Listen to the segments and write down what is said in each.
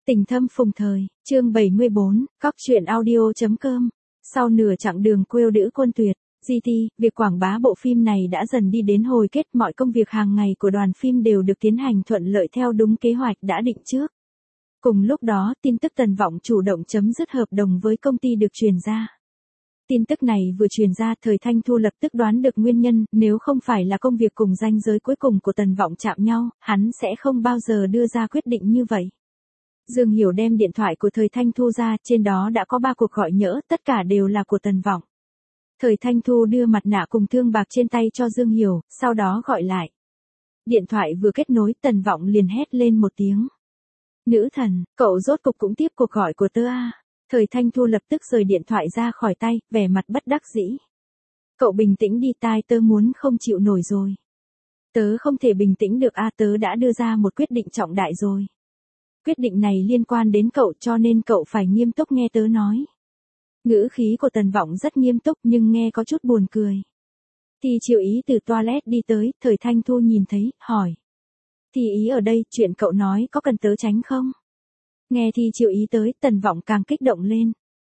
Tình thâm phùng thời, chương 74, Cóc truyện audio.com. Sau nửa chặng đường quêu đữ quân tuyệt, GT, việc quảng bá bộ phim này đã dần đi đến hồi kết, mọi công việc hàng ngày của đoàn phim đều được tiến hành thuận lợi theo đúng kế hoạch đã định trước. Cùng lúc đó, tin tức Tần Vọng chủ động chấm dứt hợp đồng với công ty được truyền ra. Tin tức này vừa truyền ra, Thời Thanh Thu lập tức đoán được nguyên nhân, nếu không phải là công việc cùng ranh giới cuối cùng của Tần Vọng chạm nhau, hắn sẽ không bao giờ đưa ra quyết định như vậy. Dương Hiểu đem điện thoại của Thời Thanh Thu ra, trên đó đã có 3 cuộc gọi nhỡ, tất cả đều là của Tần Vọng. Thời Thanh Thu đưa mặt nạ cùng thương bạc trên tay cho Dương Hiểu, sau đó gọi lại. Điện thoại vừa kết nối, Tần Vọng liền hét lên một tiếng. Nữ thần, cậu rốt cục cũng tiếp cuộc gọi của tớ à? Thời Thanh Thu lập tức rời điện thoại ra khỏi tay, vẻ mặt bất đắc dĩ. Cậu bình tĩnh đi, tai tớ muốn không chịu nổi rồi. Tớ không thể bình tĩnh được à, tớ đã đưa ra một quyết định trọng đại rồi. Quyết định này liên quan đến cậu cho nên cậu phải nghiêm túc nghe tớ nói. Ngữ khí của Tần Vọng rất nghiêm túc nhưng nghe có chút buồn cười. Thì Triệu Ý từ toilet đi tới, Thời Thanh Thu nhìn thấy, hỏi. Thì Ý ở đây, chuyện cậu nói có cần tớ tránh không? Nghe Thì Triệu Ý tới, Tần Vọng càng kích động lên.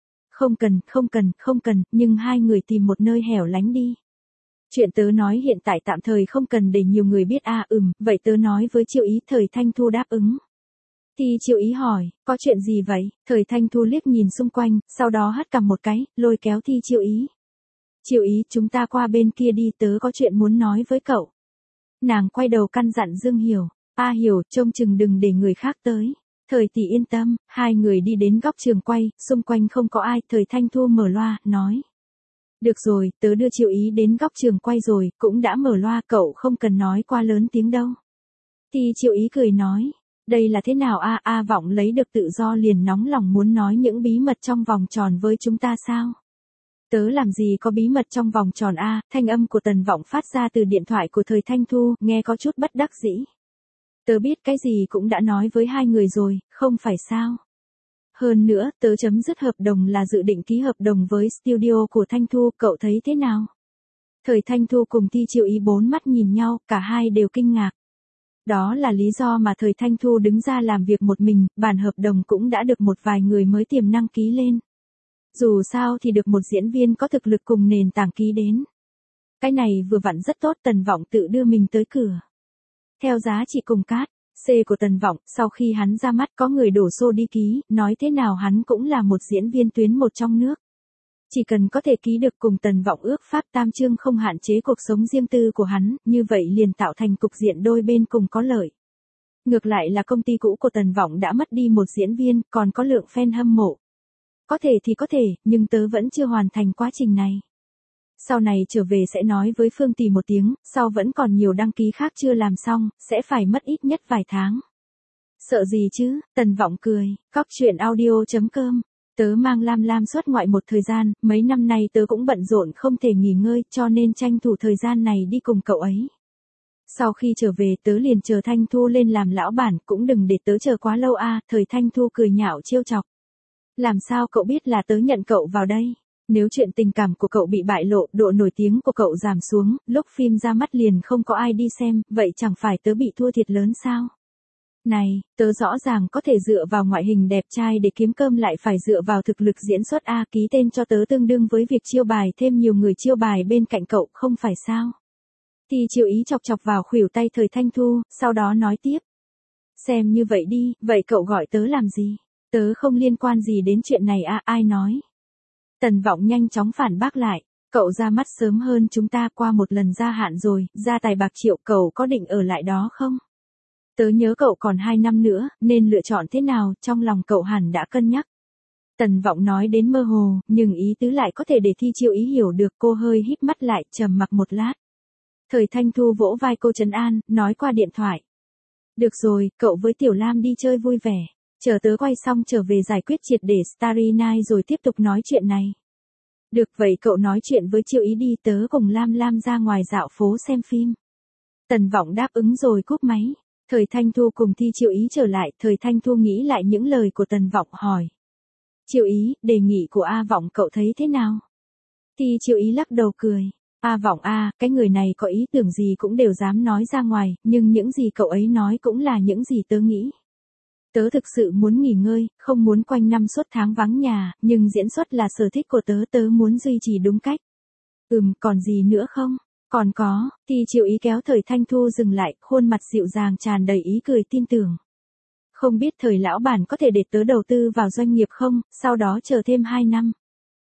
Không cần, nhưng hai người tìm một nơi hẻo lánh đi. Chuyện tớ nói hiện tại tạm thời không cần để nhiều người biết à, vậy tớ nói với Triệu Ý. Thời Thanh Thu đáp ứng. Thì Triệu Ý hỏi, có chuyện gì vậy? Thời Thanh Thu liếc nhìn xung quanh, sau đó hất cằm một cái, lôi kéo Thì Triệu Ý. Triệu Ý, chúng ta qua bên kia đi, tớ có chuyện muốn nói với cậu. Nàng quay đầu căn dặn Dương Hiểu, Hiểu, trông chừng đừng để người khác tới. Thời tỷ yên tâm, hai người đi đến góc trường quay, xung quanh không có ai, Thời Thanh Thu mở loa, nói. Được rồi, tớ đưa Triệu Ý đến góc trường quay rồi, cũng đã mở loa, cậu không cần nói quá lớn tiếng đâu. Thì Triệu Ý cười nói. Đây là thế nào a? Vọng lấy được tự do liền nóng lòng muốn nói những bí mật trong vòng tròn với chúng ta sao? Tớ làm gì có bí mật trong vòng tròn a? Thanh âm của Tần Vọng phát ra từ điện thoại của Thời Thanh Thu, nghe có chút bất đắc dĩ. Tớ biết cái gì cũng đã nói với hai người rồi, không phải sao? Hơn nữa, tớ chấm dứt hợp đồng là dự định ký hợp đồng với studio của Thanh Thu, cậu thấy thế nào? Thời Thanh Thu cùng Thi Triệu Ý bốn mắt nhìn nhau, cả hai đều kinh ngạc. Đó là lý do mà Thời Thanh Thu đứng ra làm việc một mình, bản hợp đồng cũng đã được một vài người mới tiềm năng ký lên. Dù sao thì được một diễn viên có thực lực cùng nền tảng ký đến. Cái này vừa vặn rất tốt, Tần Vọng tự đưa mình tới cửa. Theo giá trị cùng cát, C của Tần Vọng, sau khi hắn ra mắt có người đổ xô đi ký, nói thế nào hắn cũng là một diễn viên tuyến một trong nước. Chỉ cần có thể ký được cùng Tần Vọng ước pháp tam chương không hạn chế cuộc sống riêng tư của hắn, như vậy liền tạo thành cục diện đôi bên cùng có lợi. Ngược lại là công ty cũ của Tần Vọng đã mất đi một diễn viên, còn có lượng fan hâm mộ. Có thể thì có thể, nhưng tớ vẫn chưa hoàn thành quá trình này. Sau này trở về sẽ nói với Phương Tỷ một tiếng, sau vẫn còn nhiều đăng ký khác chưa làm xong, sẽ phải mất ít nhất vài tháng. Sợ gì chứ? Tần Vọng cười, Cóc truyện audio.com. Tớ mang Lam Lam xuất ngoại một thời gian, mấy năm nay tớ cũng bận rộn không thể nghỉ ngơi, cho nên tranh thủ thời gian này đi cùng cậu ấy. Sau khi trở về tớ liền chờ Thanh Thu lên làm lão bản, cũng đừng để tớ chờ quá lâu a. Thời Thanh Thu cười nhạo trêu chọc. Làm sao cậu biết là tớ nhận cậu vào đây? Nếu chuyện tình cảm của cậu bị bại lộ, độ nổi tiếng của cậu giảm xuống, lúc phim ra mắt liền không có ai đi xem, vậy chẳng phải tớ bị thua thiệt lớn sao? Này, tớ rõ ràng có thể dựa vào ngoại hình đẹp trai để kiếm cơm, lại phải dựa vào thực lực diễn xuất a. Ký tên cho tớ tương đương với việc chiêu bài thêm nhiều người chiêu bài bên cạnh cậu, không phải sao? Thì Triệu Ý chọc chọc vào khuỷu tay Thời Thanh Thu, sau đó nói tiếp. Xem như vậy đi, vậy cậu gọi tớ làm gì? Tớ không liên quan gì đến chuyện này a. Ai nói? Tần Vọng nhanh chóng phản bác lại. Cậu ra mắt sớm hơn chúng ta, qua một lần gia hạn rồi, gia tài bạc triệu, cậu có định ở lại đó không? Tớ nhớ cậu còn 2 năm nữa, nên lựa chọn thế nào, trong lòng cậu hẳn đã cân nhắc. Tần Vọng nói đến mơ hồ, nhưng ý tứ lại có thể để Thi Triệu Ý hiểu được, cô hơi híp mắt lại, trầm mặc một lát. Thời Thanh Thu vỗ vai cô trấn an, nói qua điện thoại. Được rồi, cậu với Tiểu Lam đi chơi vui vẻ. Chờ tớ quay xong trở về giải quyết triệt để Starry Night rồi tiếp tục nói chuyện này. Được, vậy cậu nói chuyện với Triệu Ý đi, tớ cùng Lam Lam ra ngoài dạo phố xem phim. Tần Vọng đáp ứng rồi cúp máy. Thời Thanh Thu cùng Thi Triệu Ý trở lại, Thời Thanh Thu nghĩ lại những lời của Tần Vọng, hỏi. Triệu Ý, đề nghị của Vọng cậu thấy thế nào? Thi Triệu Ý lắc đầu cười. Vọng cái người này có ý tưởng gì cũng đều dám nói ra ngoài, nhưng những gì cậu ấy nói cũng là những gì tớ nghĩ. Tớ thực sự muốn nghỉ ngơi, không muốn quanh năm suốt tháng vắng nhà, nhưng diễn xuất là sở thích của tớ, tớ muốn duy trì đúng cách. Còn gì nữa không? Còn có, thì Triệu Ý kéo Thời Thanh Thu dừng lại, khuôn mặt dịu dàng tràn đầy ý cười tin tưởng. Không biết Thời lão bản có thể để tớ đầu tư vào doanh nghiệp không, sau đó chờ thêm 2 năm.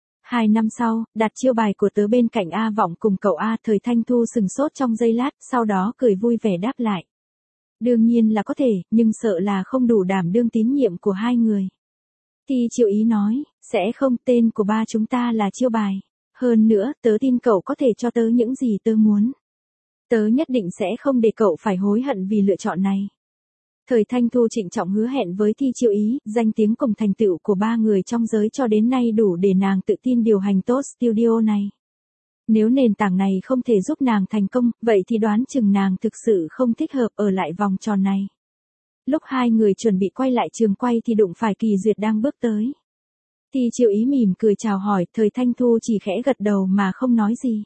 2 năm sau, đặt chiêu bài của tớ bên cạnh A Vọng cùng cậu A. Thời Thanh Thu sừng sốt trong giây lát, sau đó cười vui vẻ đáp lại. Đương nhiên là có thể, nhưng sợ là không đủ đảm đương tín nhiệm của hai người. Thì Triệu Ý nói, sẽ không, tên của ba chúng ta là chiêu bài. Hơn nữa, tớ tin cậu có thể cho tớ những gì tớ muốn. Tớ nhất định sẽ không để cậu phải hối hận vì lựa chọn này. Thời Thanh Thu trịnh trọng hứa hẹn với Thi Triệu Ý, danh tiếng cùng thành tựu của ba người trong giới cho đến nay đủ để nàng tự tin điều hành tốt studio này. Nếu nền tảng này không thể giúp nàng thành công, vậy thì đoán chừng nàng thực sự không thích hợp ở lại vòng tròn này. Lúc hai người chuẩn bị quay lại trường quay thì đụng phải Kỳ Duyệt đang bước tới. Thì Triệu Ý mỉm cười chào hỏi, Thời Thanh Thu chỉ khẽ gật đầu mà không nói gì.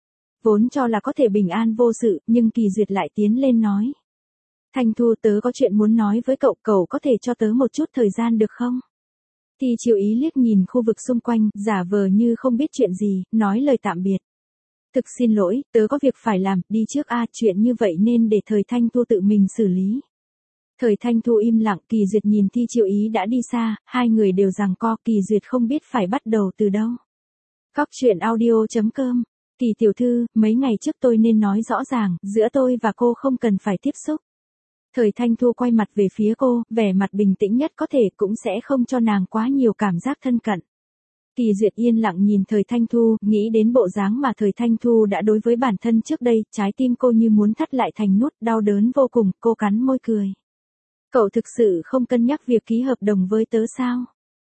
Vốn cho là có thể bình an vô sự, nhưng Kỳ Duyệt lại tiến lên nói. Thanh Thu, tớ có chuyện muốn nói với cậu, cậu có thể cho tớ một chút thời gian được không? Thì Triệu Ý liếc nhìn khu vực xung quanh, giả vờ như không biết chuyện gì, nói lời tạm biệt. Thực xin lỗi, tớ có việc phải làm, đi trước a, chuyện như vậy nên để Thời Thanh Thu tự mình xử lý. Thời Thanh Thu im lặng, Kỳ Duyệt nhìn Thi Triệu Ý đã đi xa, hai người đều giằng co, Kỳ Duyệt không biết phải bắt đầu từ đâu. Góc truyện audio.com. Kỳ tiểu thư, mấy ngày trước tôi nên nói rõ ràng, giữa tôi và cô không cần phải tiếp xúc. Thời Thanh Thu quay mặt về phía cô, vẻ mặt bình tĩnh nhất có thể, cũng sẽ không cho nàng quá nhiều cảm giác thân cận. Kỳ Duyệt yên lặng nhìn Thời Thanh Thu, nghĩ đến bộ dáng mà Thời Thanh Thu đã đối với bản thân trước đây, trái tim cô như muốn thắt lại thành nút, đau đớn vô cùng, cô cắn môi cười. Cậu thực sự không cân nhắc việc ký hợp đồng với tớ sao?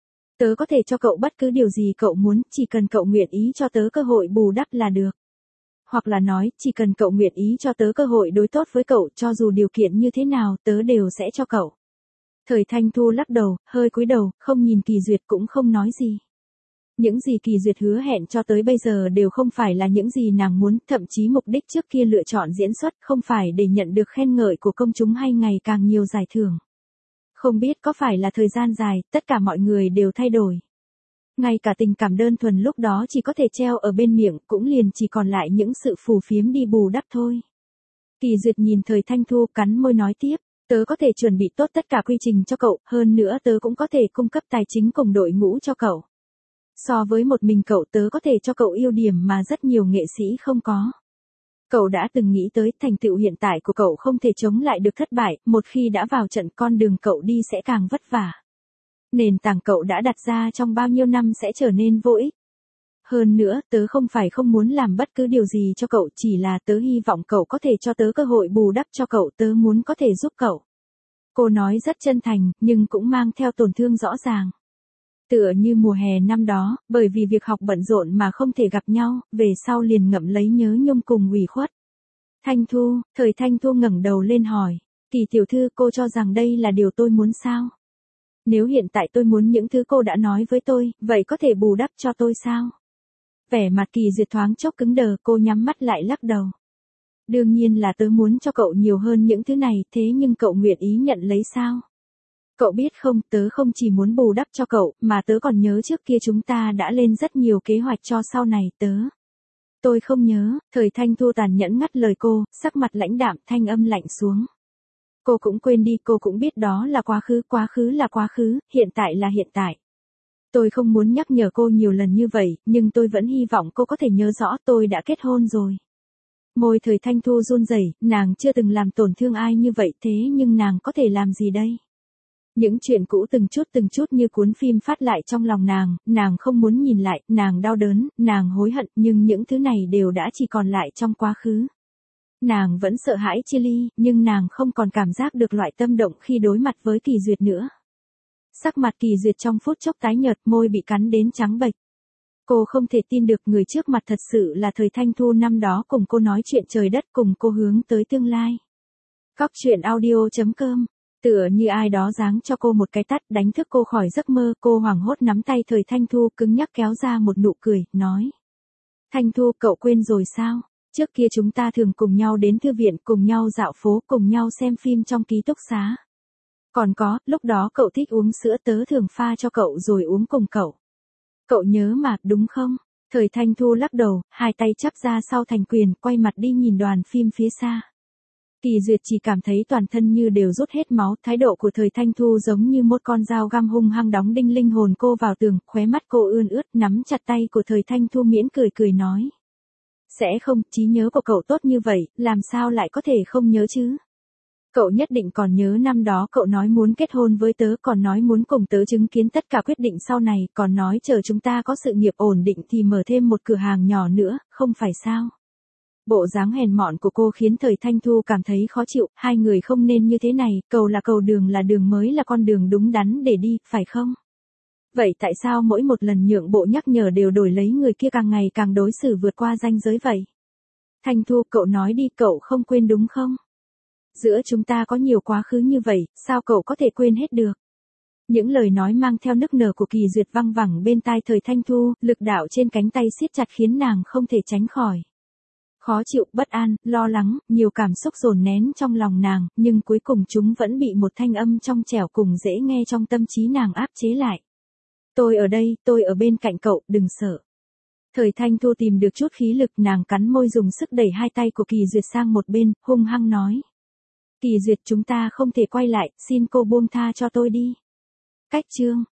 Tớ có thể cho cậu bất cứ điều gì cậu muốn, chỉ cần cậu nguyện ý cho tớ cơ hội bù đắp là được. Hoặc là nói, chỉ cần cậu nguyện ý cho tớ cơ hội đối tốt với cậu, cho dù điều kiện như thế nào, tớ đều sẽ cho cậu. Thời Thanh Thu lắc đầu, hơi cúi đầu, không nhìn Kỳ Duyệt cũng không nói gì. Những gì Kỳ Duyệt hứa hẹn cho tới bây giờ đều không phải là những gì nàng muốn, thậm chí mục đích trước kia lựa chọn diễn xuất không phải để nhận được khen ngợi của công chúng hay ngày càng nhiều giải thưởng. Không biết có phải là thời gian dài, tất cả mọi người đều thay đổi. Ngay cả tình cảm đơn thuần lúc đó chỉ có thể treo ở bên miệng, cũng liền chỉ còn lại những sự phù phiếm đi bù đắp thôi. Kỳ Duyệt nhìn Thời Thanh Thu, cắn môi nói tiếp, tớ có thể chuẩn bị tốt tất cả quy trình cho cậu, hơn nữa tớ cũng có thể cung cấp tài chính cùng đội ngũ cho cậu. So với một mình cậu, tớ có thể cho cậu ưu điểm mà rất nhiều nghệ sĩ không có. Cậu đã từng nghĩ tới thành tựu hiện tại của cậu không thể chống lại được thất bại, một khi đã vào trận con đường cậu đi sẽ càng vất vả. Nền tảng cậu đã đặt ra trong bao nhiêu năm sẽ trở nên vô ích. Hơn nữa, tớ không phải không muốn làm bất cứ điều gì cho cậu, chỉ là tớ hy vọng cậu có thể cho tớ cơ hội bù đắp cho cậu, tớ muốn có thể giúp cậu. Cô nói rất chân thành, nhưng cũng mang theo tổn thương rõ ràng. Tựa như mùa hè năm đó, bởi vì việc học bận rộn mà không thể gặp nhau, về sau liền ngậm lấy nhớ nhung cùng ủy khuất. Thanh Thu, Thời Thanh Thu ngẩng đầu lên hỏi, Kỳ tiểu thư, cô cho rằng đây là điều tôi muốn sao? Nếu hiện tại tôi muốn những thứ cô đã nói với tôi, vậy có thể bù đắp cho tôi sao? Vẻ mặt Kỳ Duyệt thoáng chốc cứng đờ, cô nhắm mắt lại lắc đầu. Đương nhiên là tớ muốn cho cậu nhiều hơn những thứ này, thế nhưng cậu nguyện ý nhận lấy sao? Cậu biết không, tớ không chỉ muốn bù đắp cho cậu, mà tớ còn nhớ trước kia chúng ta đã lên rất nhiều kế hoạch cho sau này, Tôi không nhớ, Thời Thanh Thu tàn nhẫn ngắt lời cô, sắc mặt lãnh đạm, thanh âm lạnh xuống. Cô cũng quên đi, cô cũng biết đó là quá khứ là quá khứ, hiện tại là hiện tại. Tôi không muốn nhắc nhở cô nhiều lần như vậy, nhưng tôi vẫn hy vọng cô có thể nhớ rõ tôi đã kết hôn rồi. Môi Thời Thanh Thu run rẩy, nàng chưa từng làm tổn thương ai như vậy, thế nhưng nàng có thể làm gì đây? Những chuyện cũ từng chút như cuốn phim phát lại trong lòng nàng không muốn nhìn lại, nàng đau đớn, nàng hối hận, nhưng những thứ này đều đã chỉ còn lại trong quá khứ. Nàng vẫn sợ hãi chia ly, nhưng nàng không còn cảm giác được loại tâm động khi đối mặt với Kỳ Duyệt nữa. Sắc mặt Kỳ Duyệt trong phút chốc tái nhợt, môi bị cắn đến trắng bệch. Cô không thể tin được người trước mặt thật sự là Thời Thanh Thu năm đó cùng cô nói chuyện trời đất, cùng cô hướng tới tương lai. Góc truyện audio.com. Tựa như ai đó giáng cho cô một cái tát, đánh thức cô khỏi giấc mơ, cô hoảng hốt nắm tay Thời Thanh Thu, cứng nhắc kéo ra một nụ cười, nói. Thanh Thu, cậu quên rồi sao? Trước kia chúng ta thường cùng nhau đến thư viện, cùng nhau dạo phố, cùng nhau xem phim trong ký túc xá. Còn có, lúc đó cậu thích uống sữa tớ thường pha cho cậu rồi uống cùng cậu. Cậu nhớ mà, đúng không? Thời Thanh Thu lắc đầu, hai tay chắp ra sau thành quyền, quay mặt đi nhìn đoàn phim phía xa. Kỳ Duyệt chỉ cảm thấy toàn thân như đều rút hết máu, thái độ của Thời Thanh Thu giống như một con dao găm hung hăng đóng đinh linh hồn cô vào tường, khóe mắt cô ươn ướt, nắm chặt tay của Thời Thanh Thu miễn cười nói. Sẽ không, trí nhớ của cậu tốt như vậy, làm sao lại có thể không nhớ chứ? Cậu nhất định còn nhớ năm đó cậu nói muốn kết hôn với tớ, còn nói muốn cùng tớ chứng kiến tất cả quyết định sau này, còn nói chờ chúng ta có sự nghiệp ổn định thì mở thêm một cửa hàng nhỏ nữa, không phải sao? Bộ dáng hèn mọn của cô khiến Thời Thanh Thu cảm thấy khó chịu, hai người không nên như thế này, cầu là cầu, đường là đường, mới là con đường đúng đắn để đi, phải không? Vậy tại sao mỗi một lần nhượng bộ nhắc nhở đều đổi lấy người kia càng ngày càng đối xử vượt qua ranh giới vậy? Thanh Thu, cậu nói đi, cậu không quên đúng không? Giữa chúng ta có nhiều quá khứ như vậy, sao cậu có thể quên hết được? Những lời nói mang theo nức nở của Kỳ Duyệt văng vẳng bên tai Thời Thanh Thu, lực đạo trên cánh tay siết chặt khiến nàng không thể tránh khỏi. Khó chịu, bất an, lo lắng, nhiều cảm xúc dồn nén trong lòng nàng, nhưng cuối cùng chúng vẫn bị một thanh âm trong trẻo cùng dễ nghe trong tâm trí nàng áp chế lại. Tôi ở đây, tôi ở bên cạnh cậu, đừng sợ. Thời Thanh Thu tìm được chút khí lực, nàng cắn môi dùng sức đẩy hai tay của Kỳ Duyệt sang một bên, hung hăng nói. Kỳ Duyệt, chúng ta không thể quay lại, xin cô buông tha cho tôi đi. Cách chương